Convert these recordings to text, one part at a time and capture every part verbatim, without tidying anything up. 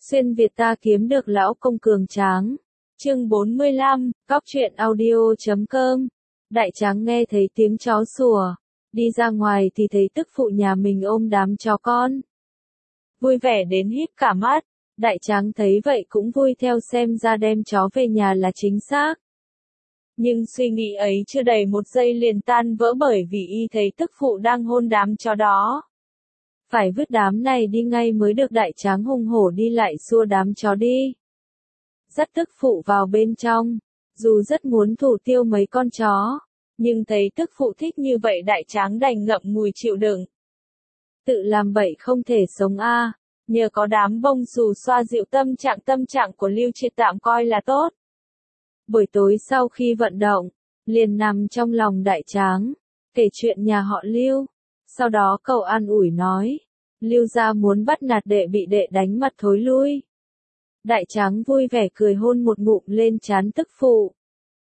Xuyên Việt ta kiếm được lão công cường tráng. Chương bốn mươi lăm, Cóc truyện audio chấm com. Đại tráng nghe thấy tiếng chó sủa, đi ra ngoài thì thấy tức phụ nhà mình ôm đám chó con. Vui vẻ đến híp cả mắt, đại tráng thấy vậy cũng vui theo, xem ra đem chó về nhà là chính xác. Nhưng suy nghĩ ấy chưa đầy một giây liền tan vỡ, bởi vì y thấy tức phụ đang hôn đám chó đó. Phải vứt đám này đi ngay mới được. Đại tráng hùng hổ đi lại xua đám chó đi, dắt tức phụ vào bên trong. Dù rất muốn thủ tiêu mấy con chó, nhưng thấy tức phụ thích như vậy, đại tráng đành ngậm ngùi chịu đựng. Tự làm bậy không thể sống a. À. Nhờ có đám bông xù xoa dịu tâm trạng tâm trạng của Lưu Triệt tạm coi là tốt. Buổi tối sau khi vận động, liền nằm trong lòng đại tráng, kể chuyện nhà họ Lưu. Sau đó cậu an ủi nói, Lưu gia muốn bắt nạt đệ bị đệ đánh mặt thối lui. Đại tráng vui vẻ cười hôn một ngụm lên trán tức phụ.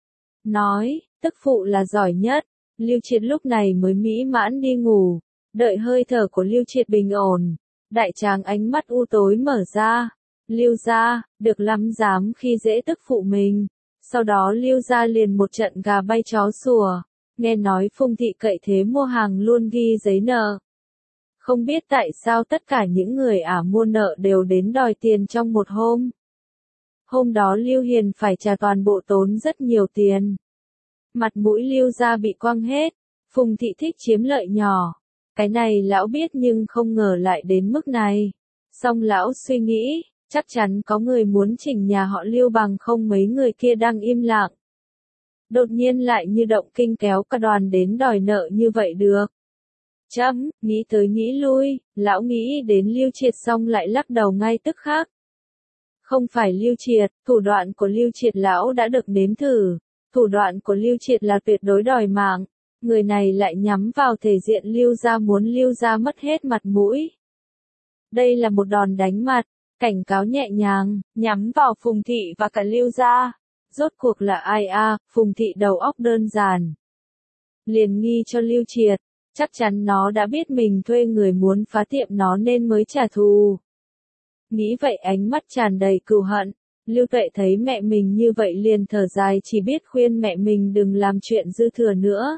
Nói, tức phụ là giỏi nhất. Lưu Triệt lúc này mới mỹ mãn đi ngủ, đợi hơi thở của Lưu Triệt bình ổn. Đại tráng ánh mắt u tối mở ra. Lưu gia, được lắm dám khi dễ tức phụ mình. Sau đó Lưu gia liền một trận gà bay chó sủa. Nghe nói Phùng thị cậy thế mua hàng luôn ghi giấy nợ. Không biết tại sao tất cả những người ả mua nợ đều đến đòi tiền trong một hôm. Hôm đó Lưu Hiền phải trả toàn bộ, tốn rất nhiều tiền. Mặt mũi Lưu gia bị quăng hết. Phùng thị thích chiếm lợi nhỏ. Cái này lão biết nhưng không ngờ lại đến mức này. Xong lão suy nghĩ, chắc chắn có người muốn chỉnh nhà họ Lưu, bằng không mấy người kia đang im lặng. Đột nhiên lại như động kinh kéo cả đoàn đến đòi nợ như vậy được. Chấm, nghĩ tới nghĩ lui, lão nghĩ đến Lưu Triệt xong lại lắc đầu ngay tức khắc. Không phải Lưu Triệt, thủ đoạn của Lưu Triệt lão đã được nếm thử. Thủ đoạn của Lưu Triệt là tuyệt đối đòi mạng. Người này lại nhắm vào thể diện Lưu gia, muốn Lưu gia mất hết mặt mũi. Đây là một đòn đánh mặt, cảnh cáo nhẹ nhàng, nhắm vào Phùng thị và cả Lưu gia. Rốt cuộc là ai a? À? Phùng thị đầu óc đơn giản, liền nghi cho Lưu Triệt, chắc chắn nó đã biết mình thuê người muốn phá tiệm nó nên mới trả thù. Nghĩ vậy ánh mắt tràn đầy cừu hận. Lưu Tuệ thấy mẹ mình như vậy liền thở dài, chỉ biết khuyên mẹ mình đừng làm chuyện dư thừa nữa.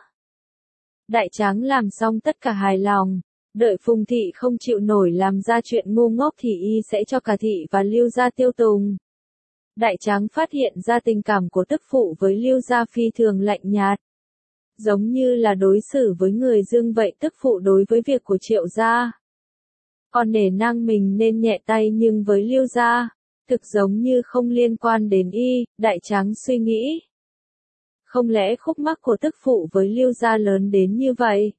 Đại tráng làm xong tất cả hài lòng, đợi Phùng thị không chịu nổi làm ra chuyện ngu ngốc thì y sẽ cho cả thị và Lưu gia tiêu tùng. Đại tráng phát hiện ra tình cảm của tức phụ với Lưu gia phi thường lạnh nhạt. Giống như là đối xử với người dưng vậy, tức phụ đối với việc của Triệu gia. Còn nể nang mình nên nhẹ tay, nhưng với Lưu gia, thực giống như không liên quan đến y. Đại tráng suy nghĩ, không lẽ khúc mắc của tức phụ với Lưu gia lớn đến như vậy?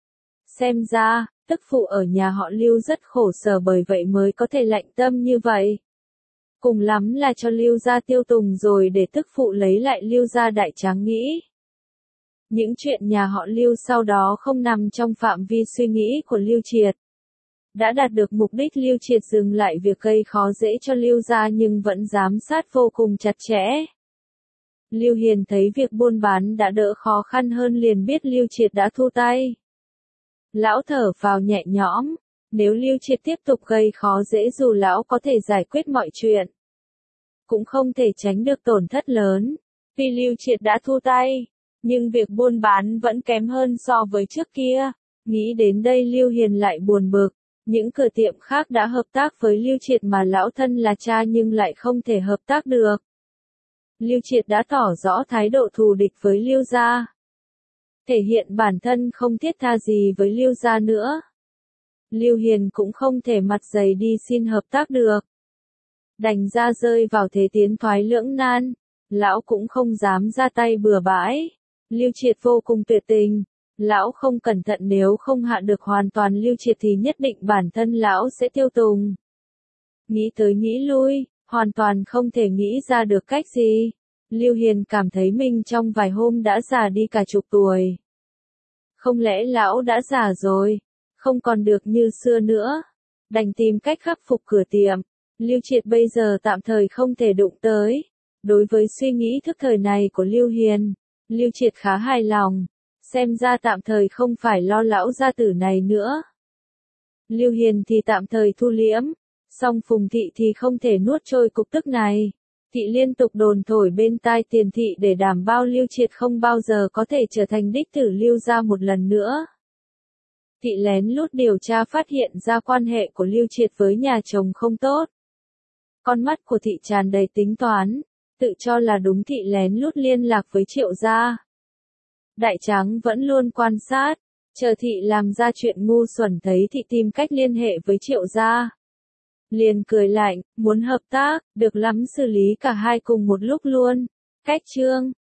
Xem ra, tức phụ ở nhà họ Lưu rất khổ sở, bởi vậy mới có thể lạnh tâm như vậy. Cùng lắm là cho Lưu gia tiêu tùng rồi để tức phụ lấy lại Lưu gia. Đại tráng nghĩ, những chuyện nhà họ Lưu sau đó không nằm trong phạm vi suy nghĩ của Lưu Triệt. Đã đạt được mục đích, Lưu Triệt dừng lại việc gây khó dễ cho Lưu gia nhưng vẫn giám sát vô cùng chặt chẽ. Lưu Hiền thấy việc buôn bán đã đỡ khó khăn hơn liền biết Lưu Triệt đã thu tay. Lão thở phào nhẹ nhõm, nếu Lưu Triệt tiếp tục gây khó dễ dù lão có thể giải quyết mọi chuyện, cũng không thể tránh được tổn thất lớn. Vì Lưu Triệt đã thu tay, nhưng việc buôn bán vẫn kém hơn so với trước kia. Nghĩ đến đây Lưu Hiền lại buồn bực. Những cửa tiệm khác đã hợp tác với Lưu Triệt mà lão thân là cha nhưng lại không thể hợp tác được. Lưu Triệt đã tỏ rõ thái độ thù địch với Lưu gia, thể hiện bản thân không thiết tha gì với Lưu gia nữa. Lưu Hiền cũng không thể mặt dày đi xin hợp tác được, đành ra rơi vào thế tiến thoái lưỡng nan. Lão cũng không dám ra tay bừa bãi. Lưu Triệt vô cùng tuyệt tình, lão không cẩn thận nếu không hạ được hoàn toàn Lưu Triệt thì nhất định bản thân lão sẽ tiêu tùng. Nghĩ tới nghĩ lui, hoàn toàn không thể nghĩ ra được cách gì. Lưu Hiền cảm thấy mình trong vài hôm đã già đi cả chục tuổi. Không lẽ lão đã già rồi, không còn được như xưa nữa? Đành tìm cách khắc phục cửa tiệm. Lưu Triệt bây giờ tạm thời không thể đụng tới. Đối với suy nghĩ thức thời này của Lưu Hiền, Lưu Triệt khá hài lòng. Xem ra tạm thời không phải lo lão gia tử này nữa. Lưu Hiền thì tạm thời thu liễm. Song Phùng Thị thì không thể nuốt trôi cục tức này. Thị liên tục đồn thổi bên tai Tiền Thị để đảm bao Lưu Triệt không bao giờ có thể trở thành đích tử Lưu gia một lần nữa. Thị lén lút điều tra phát hiện ra quan hệ của Lưu Triệt với nhà chồng không tốt. Con mắt của Thị tràn đầy tính toán, tự cho là đúng. Thị lén lút liên lạc với Triệu gia. Đại Tráng vẫn luôn quan sát, chờ Thị làm ra chuyện ngu xuẩn, thấy Thị tìm cách liên hệ với Triệu gia. Liền cười lạnh, muốn hợp tác, được lắm, xử lý cả hai cùng một lúc luôn. Cách chương